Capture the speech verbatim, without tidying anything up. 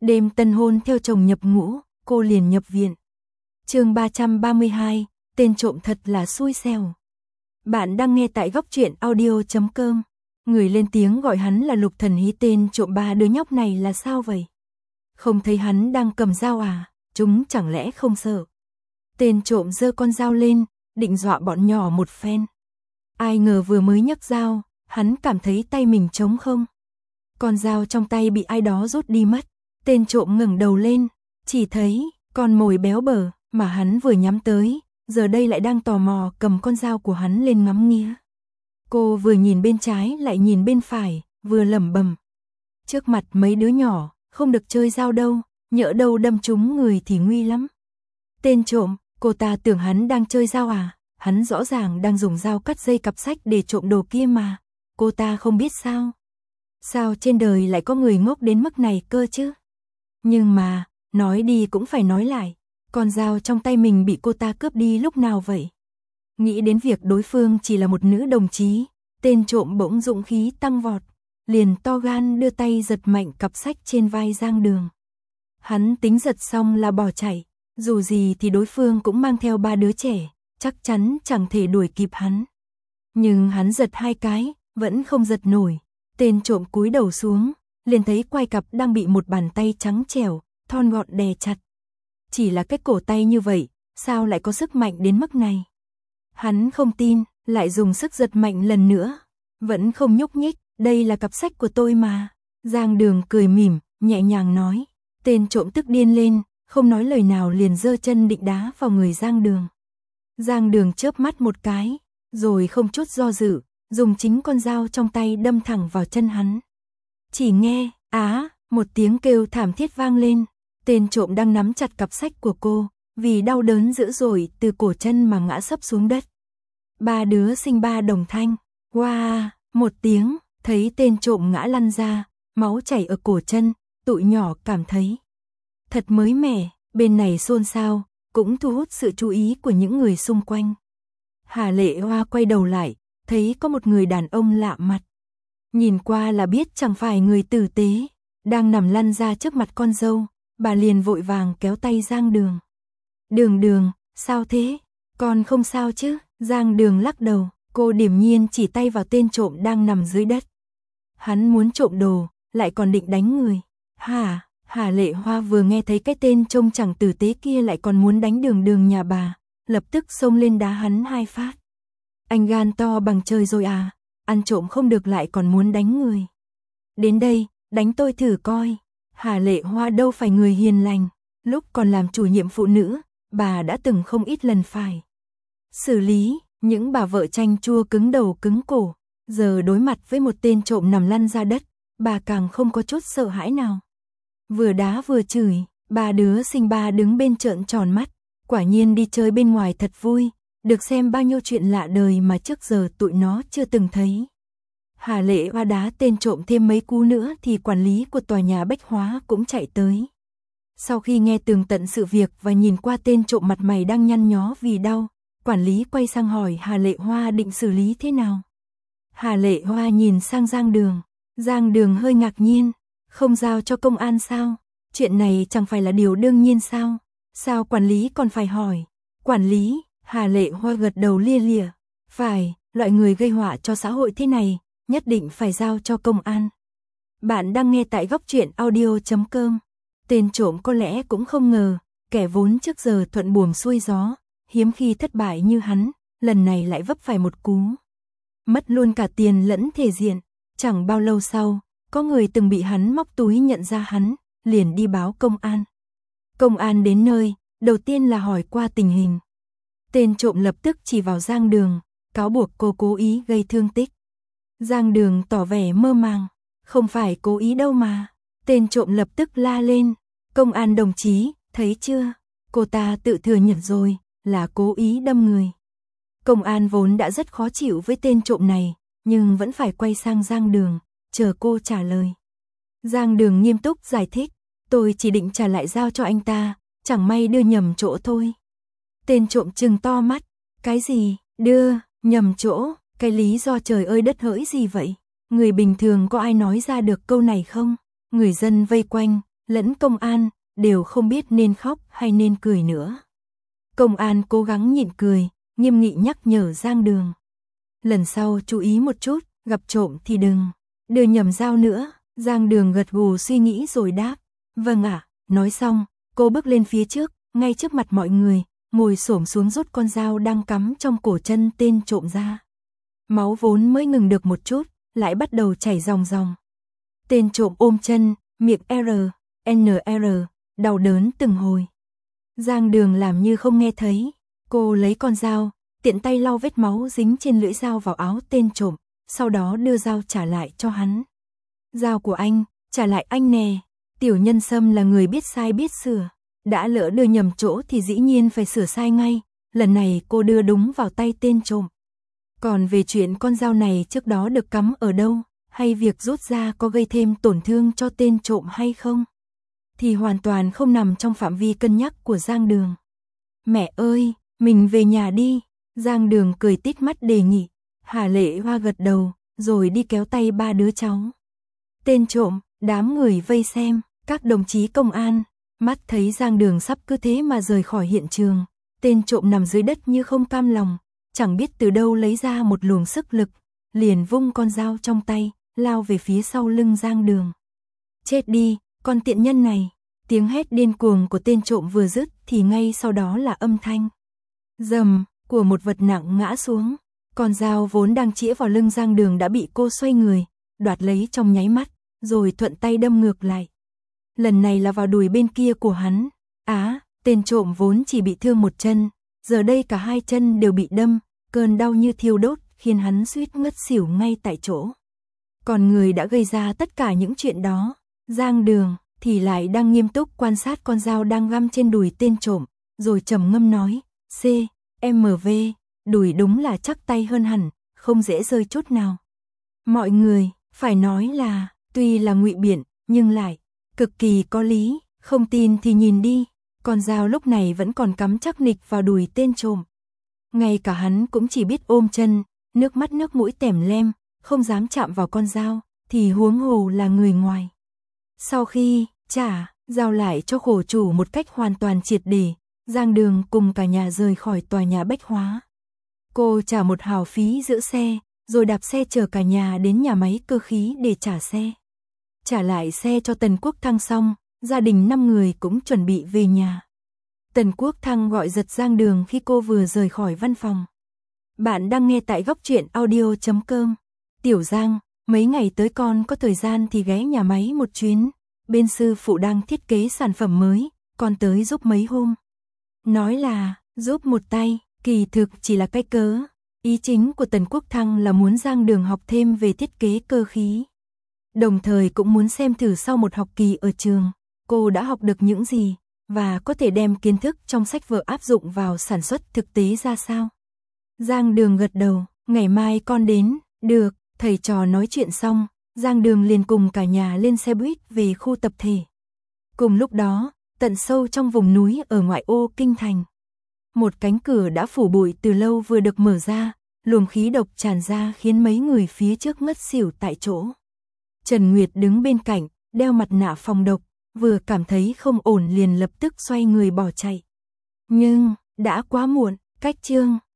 Đêm tân hôn theo chồng nhập ngũ, cô liền nhập viện. Chương ba trăm ba mươi hai, tên trộm thật là xui xẻo. Bạn đang nghe tại góc truyện audio chấm com. Người lên tiếng gọi hắn là Lục Thần Hí, tên trộm ba đứa nhóc này là sao vậy? Không thấy hắn đang cầm dao à, chúng chẳng lẽ không sợ? Tên trộm giơ con dao lên, định dọa bọn nhỏ một phen. Ai ngờ vừa mới nhấc dao, hắn cảm thấy tay mình trống không. Con dao trong tay bị ai đó rút đi mất. Tên trộm ngẩng đầu lên, chỉ thấy con mồi béo bở mà hắn vừa nhắm tới, giờ đây lại đang tò mò cầm con dao của hắn lên ngắm nghía. Cô vừa nhìn bên trái lại nhìn bên phải, vừa lẩm bẩm. Trước mặt mấy đứa nhỏ, không được chơi dao đâu, nhỡ đâu đâm trúng người thì nguy lắm. Tên trộm, cô ta tưởng hắn đang chơi dao à, hắn rõ ràng đang dùng dao cắt dây cặp sách để trộm đồ kia mà, cô ta không biết sao. Sao trên đời lại có người ngốc đến mức này cơ chứ? Nhưng mà, nói đi cũng phải nói lại, con dao trong tay mình bị cô ta cướp đi lúc nào vậy? Nghĩ đến việc đối phương chỉ là một nữ đồng chí, tên trộm bỗng dũng khí tăng vọt, liền to gan đưa tay giật mạnh cặp sách trên vai Giang Đường. Hắn tính giật xong là bỏ chạy, dù gì thì đối phương cũng mang theo ba đứa trẻ, chắc chắn chẳng thể đuổi kịp hắn. Nhưng hắn giật hai cái, vẫn không giật nổi, tên trộm cúi đầu xuống, liền thấy quai cặp đang bị một bàn tay trắng trẻo, thon gọn đè chặt. Chỉ là cái cổ tay như vậy, sao lại có sức mạnh đến mức này? Hắn không tin, lại dùng sức giật mạnh lần nữa, vẫn không nhúc nhích, đây là cặp sách của tôi mà. Giang Đường cười mỉm, nhẹ nhàng nói. Tên trộm tức điên lên, không nói lời nào liền giơ chân định đá vào người Giang Đường. Giang Đường chớp mắt một cái, rồi không chút do dự, dùng chính con dao trong tay đâm thẳng vào chân hắn. Chỉ nghe, á, một tiếng kêu thảm thiết vang lên, tên trộm đang nắm chặt cặp sách của cô, vì đau đớn dữ dội từ cổ chân mà ngã sấp xuống đất. Ba đứa sinh ba đồng thanh, wow, một tiếng, thấy tên trộm ngã lăn ra, máu chảy ở cổ chân, tụi nhỏ cảm thấy thật mới mẻ, bên này xôn xao, cũng thu hút sự chú ý của những người xung quanh. Hà Lệ Hoa quay đầu lại, thấy có một người đàn ông lạ mặt. Nhìn qua là biết chẳng phải người tử tế, đang nằm lăn ra trước mặt con dâu, bà liền vội vàng kéo tay Giang Đường. Đường Đường, sao thế? Con không sao chứ? Giang Đường lắc đầu, cô điềm nhiên chỉ tay vào tên trộm đang nằm dưới đất. Hắn muốn trộm đồ, lại còn định đánh người. Hả? Hà Lệ Hoa vừa nghe thấy cái tên trông chẳng tử tế kia lại còn muốn đánh Đường Đường nhà bà, lập tức xông lên đá hắn hai phát. Anh gan to bằng trời rồi à? Ăn trộm không được lại còn muốn đánh người. Đến đây, đánh tôi thử coi. Hà Lệ Hoa đâu phải người hiền lành, lúc còn làm chủ nhiệm phụ nữ, bà đã từng không ít lần phải xử lý những bà vợ chanh chua cứng đầu cứng cổ, giờ đối mặt với một tên trộm nằm lăn ra đất, bà càng không có chút sợ hãi nào. Vừa đá vừa chửi, ba đứa sinh ba đứng bên trợn tròn mắt, quả nhiên đi chơi bên ngoài thật vui, được xem bao nhiêu chuyện lạ đời mà trước giờ tụi nó chưa từng thấy. Hà Lệ Hoa đá tên trộm thêm mấy cú nữa thì quản lý của tòa nhà Bách Hóa cũng chạy tới. Sau khi nghe tường tận sự việc và nhìn qua tên trộm mặt mày đang nhăn nhó vì đau, quản lý quay sang hỏi Hà Lệ Hoa định xử lý thế nào. Hà Lệ Hoa nhìn sang Giang Đường, Giang Đường hơi ngạc nhiên, không giao cho công an sao? Chuyện này chẳng phải là điều đương nhiên sao? Sao quản lý còn phải hỏi? Quản lý, Hà Lệ Hoa gật đầu lia lịa, phải, loại người gây họa cho xã hội thế này, nhất định phải giao cho công an. Bạn đang nghe tại góc truyện audio chấm com. Tên trộm có lẽ cũng không ngờ, kẻ vốn trước giờ thuận buồm xuôi gió, hiếm khi thất bại như hắn, lần này lại vấp phải một cú. Mất luôn cả tiền lẫn thể diện, chẳng bao lâu sau, có người từng bị hắn móc túi nhận ra hắn, liền đi báo công an. Công an đến nơi, đầu tiên là hỏi qua tình hình. Tên trộm lập tức chỉ vào Giang Đường, cáo buộc cô cố ý gây thương tích. Giang Đường tỏ vẻ mơ màng, không phải cố ý đâu mà. Tên trộm lập tức la lên, công an đồng chí, thấy chưa, cô ta tự thừa nhận rồi, là cố ý đâm người. Công an vốn đã rất khó chịu với tên trộm này, nhưng vẫn phải quay sang Giang Đường, chờ cô trả lời. Giang Đường nghiêm túc giải thích, tôi chỉ định trả lại dao cho anh ta, chẳng may đưa nhầm chỗ thôi. Tên trộm trừng to mắt, cái gì, đưa, nhầm chỗ, cái lý do trời ơi đất hỡi gì vậy? Người bình thường có ai nói ra được câu này không? Người dân vây quanh, lẫn công an, đều không biết nên khóc hay nên cười nữa. Công an cố gắng nhịn cười, nghiêm nghị nhắc nhở Giang Đường. Lần sau chú ý một chút, gặp trộm thì đừng đưa nhầm dao nữa. Giang Đường gật gù suy nghĩ rồi đáp, vâng ạ. Nói xong, cô bước lên phía trước, ngay trước mặt mọi người, ngồi xổm xuống rút con dao đang cắm trong cổ chân tên trộm ra. Máu vốn mới ngừng được một chút, lại bắt đầu chảy ròng ròng. Tên trộm ôm chân, miệng R, N R, đau đớn từng hồi. Giang Đường làm như không nghe thấy, cô lấy con dao, tiện tay lau vết máu dính trên lưỡi dao vào áo tên trộm, sau đó đưa dao trả lại cho hắn. Dao của anh, trả lại anh nè. Tiểu Nhân Sâm là người biết sai biết sửa, đã lỡ đưa nhầm chỗ thì dĩ nhiên phải sửa sai ngay, lần này cô đưa đúng vào tay tên trộm. Còn về chuyện con dao này trước đó được cắm ở đâu, hay việc rút ra có gây thêm tổn thương cho tên trộm hay không, thì hoàn toàn không nằm trong phạm vi cân nhắc của Giang Đường. Mẹ ơi, mình về nhà đi. Giang Đường cười tít mắt đề nghị. Hà Lệ Hoa gật đầu, rồi đi kéo tay ba đứa cháu. Tên trộm, đám người vây xem, các đồng chí công an, mắt thấy Giang Đường sắp cứ thế mà rời khỏi hiện trường. Tên trộm nằm dưới đất như không cam lòng, chẳng biết từ đâu lấy ra một luồng sức lực, liền vung con dao trong tay, lao về phía sau lưng Giang Đường. Chết đi, con tiện nhân này. Tiếng hét điên cuồng của tên trộm vừa dứt thì ngay sau đó là âm thanh rầm của một vật nặng ngã xuống. Con dao vốn đang chĩa vào lưng Giang Đường đã bị cô xoay người, đoạt lấy trong nháy mắt, rồi thuận tay đâm ngược lại. Lần này là vào đùi bên kia của hắn. Á, tên trộm vốn chỉ bị thương một chân, giờ đây cả hai chân đều bị đâm, cơn đau như thiêu đốt khiến hắn suýt ngất xỉu ngay tại chỗ. Còn người đã gây ra tất cả những chuyện đó, Giang Đường, thì lại đang nghiêm túc quan sát con dao đang găm trên đùi tên trộm, rồi trầm ngâm nói, C, M V, đùi đúng là chắc tay hơn hẳn, không dễ rơi chút nào. Mọi người, phải nói là, tuy là ngụy biện, nhưng lại cực kỳ có lý, không tin thì nhìn đi, con dao lúc này vẫn còn cắm chắc nịch vào đùi tên trộm. Ngay cả hắn cũng chỉ biết ôm chân, nước mắt nước mũi tèm lem, không dám chạm vào con dao, thì huống hồ là người ngoài. Sau khi trả dao lại cho khổ chủ một cách hoàn toàn triệt để, Giang Đường cùng cả nhà rời khỏi tòa nhà Bách Hóa. Cô trả một hào phí giữ xe, rồi đạp xe chở cả nhà đến nhà máy cơ khí để trả xe. Trả lại xe cho Tần Quốc Thăng xong, gia đình năm người cũng chuẩn bị về nhà. Tần Quốc Thăng gọi giật Giang Đường khi cô vừa rời khỏi văn phòng. Bạn đang nghe tại góc truyện audio chấm com. Tiểu Giang, mấy ngày tới con có thời gian thì ghé nhà máy một chuyến. Bên sư phụ đang thiết kế sản phẩm mới, con tới giúp mấy hôm. Nói là, giúp một tay, kỳ thực chỉ là cái cớ. Ý chính của Tần Quốc Thăng là muốn Giang Đường học thêm về thiết kế cơ khí. Đồng thời cũng muốn xem thử sau một học kỳ ở trường, cô đã học được những gì, và có thể đem kiến thức trong sách vở áp dụng vào sản xuất thực tế ra sao. Giang Đường gật đầu, ngày mai con đến, được, thầy trò nói chuyện xong, Giang Đường liền cùng cả nhà lên xe buýt về khu tập thể. Cùng lúc đó, tận sâu trong vùng núi ở ngoại ô kinh thành, một cánh cửa đã phủ bụi từ lâu vừa được mở ra, luồng khí độc tràn ra khiến mấy người phía trước ngất xỉu tại chỗ. Trần Nguyệt đứng bên cạnh, đeo mặt nạ phòng độc, vừa cảm thấy không ổn liền lập tức xoay người bỏ chạy. Nhưng, đã quá muộn, cách chương